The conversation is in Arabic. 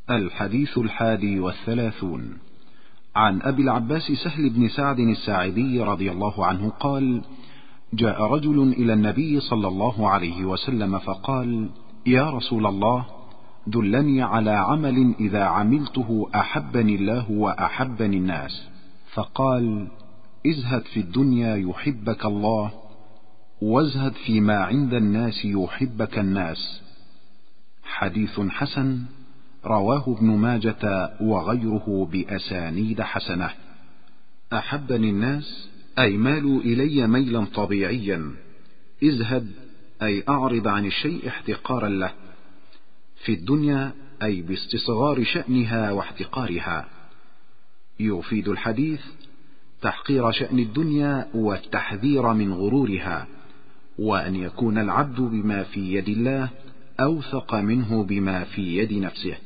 الحديث 31 عن أبي العباس سهل بن سعد الساعدي رضي الله عنه قال: جاء رجل إلى النبي صلى الله عليه وسلم فقال: يا رسول الله، دلني على عمل إذا عملته أحبني الله وأحبني الناس. فقال: ازهد في الدنيا يحبك الله، وازهد فيما عند الناس يحبك الناس. حديث حسن، رواه ابن ماجة وغيره بأسانيد حسنة. أحبني الناس أي مالوا إلي ميلا طبيعيا. ازهد أي أعرض عن الشيء احتقارا له. في الدنيا أي باستصغار شأنها واحتقارها. يفيد الحديث تحقير شأن الدنيا والتحذير من غرورها، وأن يكون العبد بما في يد الله أوثق منه بما في يد نفسه.